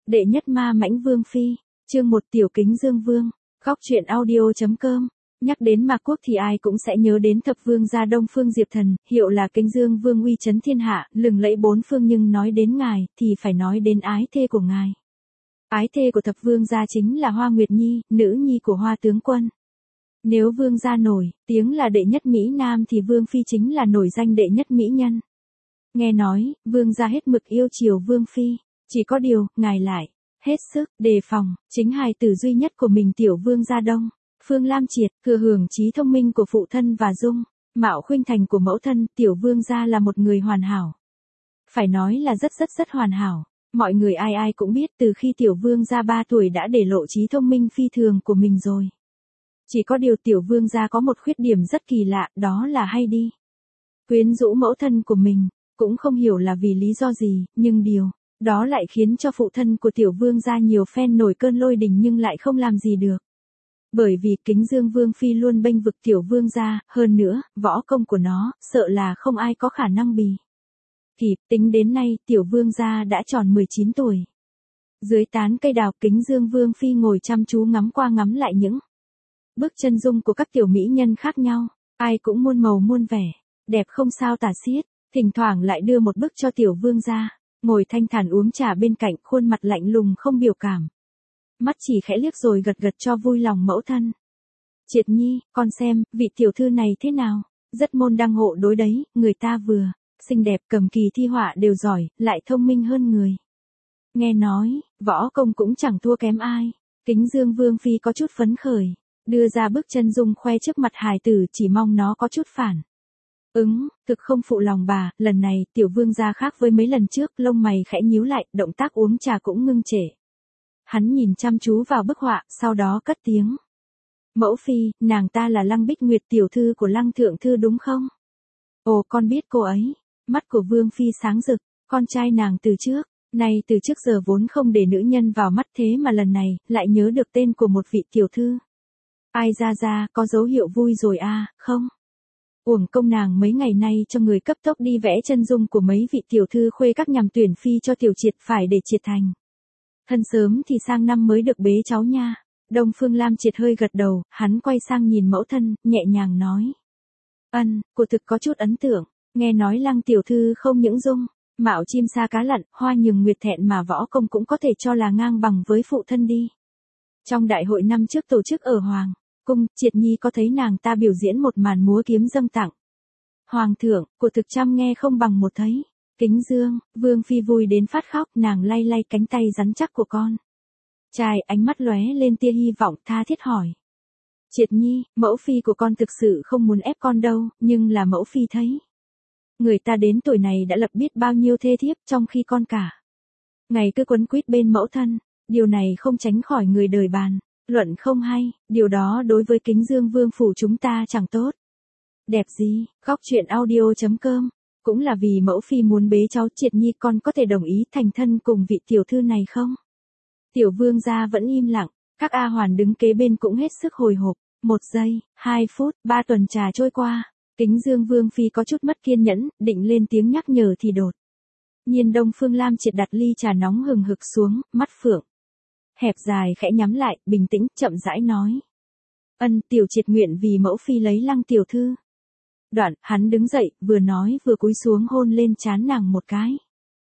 Đệ nhất ma mãnh vương phi, chương 1 tiểu kính dương vương, góc truyện audio.com. Nhắc đến Ma Quốc thì ai cũng sẽ nhớ đến thập vương gia Đông Phương Diệp Thần, hiệu là Kính Dương Vương uy chấn thiên hạ, lừng lẫy bốn phương, nhưng nói đến ngài thì phải nói đến ái thê của ngài. Ái thê của thập vương gia chính là Hoa Nguyệt Nhi, nữ nhi của Hoa tướng quân. Nếu vương gia nổi tiếng là đệ nhất mỹ nam thì vương phi chính là nổi danh đệ nhất mỹ nhân. Nghe nói, vương gia hết mực yêu chiều vương phi, chỉ có điều, ngài lại hết sức đề phòng chính hài tử duy nhất của mình tiểu vương gia Đông Phương Lam Triệt, thừa hưởng trí thông minh của phụ thân và dung mạo khuynh thành của mẫu thân. Tiểu vương gia là một người hoàn hảo, phải nói là rất hoàn hảo. Mọi người ai cũng biết từ khi tiểu vương gia 3 tuổi đã để lộ trí thông minh phi thường của mình rồi. Chỉ có điều tiểu vương gia có một khuyết điểm rất kỳ lạ, đó là hay đi quyến rũ mẫu thân của mình, cũng không hiểu là vì lý do gì, nhưng điều đó lại khiến cho phụ thân của tiểu vương gia nhiều phen nổi cơn lôi đình nhưng lại không làm gì được. Bởi vì Kính Dương Vương phi luôn bênh vực tiểu vương gia, hơn nữa, võ công của nó, sợ là không ai có khả năng bì kịp. Tính đến nay, tiểu vương gia đã tròn 19 tuổi. Dưới tán cây đào, Kính Dương Vương phi ngồi chăm chú ngắm qua ngắm lại những bức chân dung của các tiểu mỹ nhân khác nhau, ai cũng muôn màu muôn vẻ, đẹp không sao tả xiết. Thỉnh thoảng lại đưa một bức cho tiểu vương gia, ngồi thanh thản uống trà bên cạnh, khuôn mặt lạnh lùng không biểu cảm. Mắt chỉ khẽ liếc rồi gật gật cho vui lòng mẫu thân. Triệt Nhi, con xem, vị tiểu thư này thế nào? Rất môn đăng hộ đối đấy, người ta vừa xinh đẹp, cầm kỳ thi họa đều giỏi, lại thông minh hơn người. Nghe nói, võ công cũng chẳng thua kém ai. Kính Dương Vương phi có chút phấn khởi, đưa ra bức chân dung khoe trước mặt hài tử, chỉ mong nó có chút phản thực không phụ lòng bà. Lần này tiểu vương gia khác với mấy lần trước, lông mày khẽ nhíu lại, động tác uống trà cũng ngưng trệ. Hắn nhìn chăm chú vào bức họa, sau đó cất tiếng. Mẫu phi, nàng ta là Lăng Bích Nguyệt, tiểu thư của Lăng thượng thư đúng không? Ồ, con biết cô ấy. Mắt của vương phi sáng rực, con trai nàng từ trước giờ vốn không để nữ nhân vào mắt, thế mà lần này lại nhớ được tên của một vị tiểu thư. Ai ra, có dấu hiệu vui rồi à, không? Uổng công nàng mấy ngày nay cho người cấp tốc đi vẽ chân dung của mấy vị tiểu thư khuê các nhằm tuyển phi cho tiểu Triệt, phải để Triệt thành thân sớm thì sang năm mới được bế cháu nha. Đông Phương Lam Triệt hơi gật đầu, hắn quay sang nhìn mẫu thân, nhẹ nhàng nói. Cô thực có chút ấn tượng, nghe nói Lăng tiểu thư không những dung mạo chim sa cá lặn, hoa nhường nguyệt thẹn mà võ công cũng có thể cho là ngang bằng với phụ thân đi. Trong đại hội năm trước tổ chức ở Hoàng cung, Triệt Nhi có thấy nàng ta biểu diễn một màn múa kiếm dâng tặng hoàng thượng, của thực chăm nghe không bằng một thấy. Kính Dương Vương phi vui đến phát khóc, nàng lay lay cánh tay rắn chắc của con trai, ánh mắt lóe lên tia hy vọng, tha thiết hỏi. Triệt Nhi, mẫu phi của con thực sự không muốn ép con đâu, nhưng là mẫu phi thấy người ta đến tuổi này đã lập biết bao nhiêu thê thiếp, trong khi con cả ngày cứ quấn quýt bên mẫu thân, điều này không tránh khỏi người đời bàn luận không hay, điều đó đối với Kính Dương Vương phủ chúng ta chẳng tốt đẹp gì. Góc truyện audio.com. Cũng là vì mẫu phi muốn bế cháu Triệt Nhi, con có thể đồng ý thành thân cùng vị tiểu thư này không? Tiểu vương gia vẫn im lặng, các A hoàn đứng kế bên cũng hết sức hồi hộp. 1 giây, 2 phút, 3 tuần trà trôi qua, Kính Dương Vương phi có chút mất kiên nhẫn, định lên tiếng nhắc nhở thì đột nhiên Đông Phương Lam Triệt đặt ly trà nóng hừng hực xuống, mắt phượng hẹp dài khẽ nhắm lại, bình tĩnh chậm rãi nói. Tiểu Triệt nguyện vì mẫu phi lấy Lăng tiểu thư. Đoạn, hắn đứng dậy, vừa nói vừa cúi xuống hôn lên trán nàng một cái.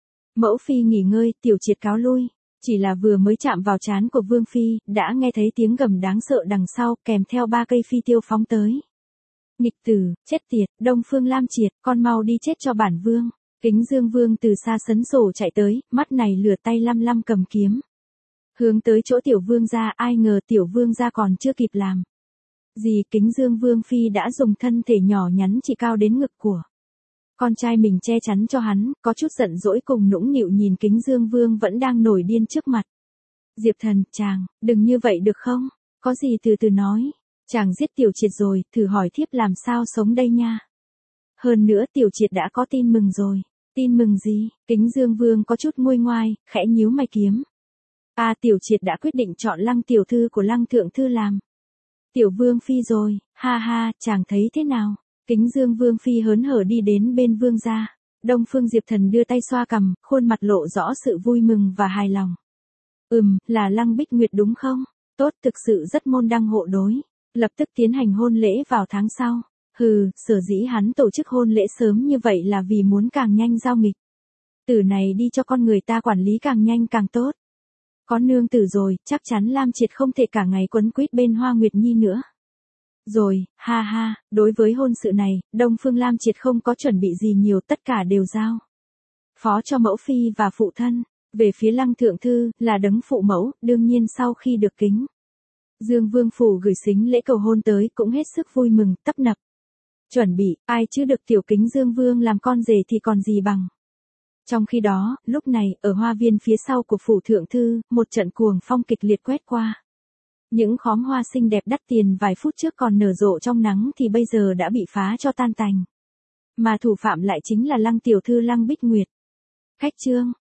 Mẫu phi nghỉ ngơi, tiểu Triệt cáo lui. Chỉ là vừa mới chạm vào trán của Vương phi, đã nghe thấy tiếng gầm đáng sợ đằng sau, kèm theo 3 cây phi tiêu phóng tới. Nghịch tử, chết tiệt, Đông Phương Lam Triệt, con mau đi chết cho bản vương. Kính Dương Vương từ xa sấn sổ chạy tới, mắt này lửa tay lăm cầm kiếm. Hướng tới chỗ tiểu vương gia, ai ngờ tiểu vương gia còn chưa kịp làm gì, Kính Dương Vương phi đã dùng thân thể nhỏ nhắn chỉ cao đến ngực của con trai mình che chắn cho hắn, có chút giận dỗi cùng nũng nịu nhìn Kính Dương Vương vẫn đang nổi điên trước mặt. Diệp Thần, chàng, đừng như vậy được không? Có gì từ từ nói. Chàng giết tiểu Triệt rồi, thử hỏi thiếp làm sao sống đây nha. Hơn nữa tiểu Triệt đã có tin mừng rồi. Tin mừng gì? Kính Dương Vương có chút nguôi ngoai, khẽ nhíu mày kiếm. Tiểu Triệt đã quyết định chọn Lăng tiểu thư của Lăng thượng thư làm tiểu vương phi rồi, ha, chàng thấy thế nào? Kính Dương Vương phi hớn hở đi đến bên vương gia. Đông Phương Diệp Thần đưa tay xoa cằm, khuôn mặt lộ rõ sự vui mừng và hài lòng. Là Lăng Bích Nguyệt đúng không? Tốt, thực sự rất môn đăng hộ đối. Lập tức tiến hành hôn lễ vào tháng sau. Sở dĩ hắn tổ chức hôn lễ sớm như vậy là vì muốn càng nhanh giao nghịch. Tử này đi cho con người ta quản lý càng nhanh càng tốt. Có nương tử rồi, chắc chắn Lam Triệt không thể cả ngày quấn quýt bên Hoa Nguyệt Nhi nữa. Rồi, ha ha, đối với hôn sự này, Đông Phương Lam Triệt không có chuẩn bị gì nhiều, tất cả đều giao phó cho mẫu phi và phụ thân. Về phía Lăng Thượng Thư, là đấng phụ mẫu, đương nhiên sau khi được kính Dương Vương phủ gửi sính lễ cầu hôn tới cũng hết sức vui mừng, tấp nập. Chuẩn bị, ai chứ được tiểu kính Dương Vương làm con rể thì còn gì bằng. Trong khi đó, lúc này, ở hoa viên phía sau của phủ thượng thư, một trận cuồng phong kịch liệt quét qua. Những khóm hoa xinh đẹp đắt tiền vài phút trước còn nở rộ trong nắng thì bây giờ đã bị phá cho tan tành. Mà thủ phạm lại chính là Lăng tiểu thư Lăng Bích Nguyệt. Khách trương,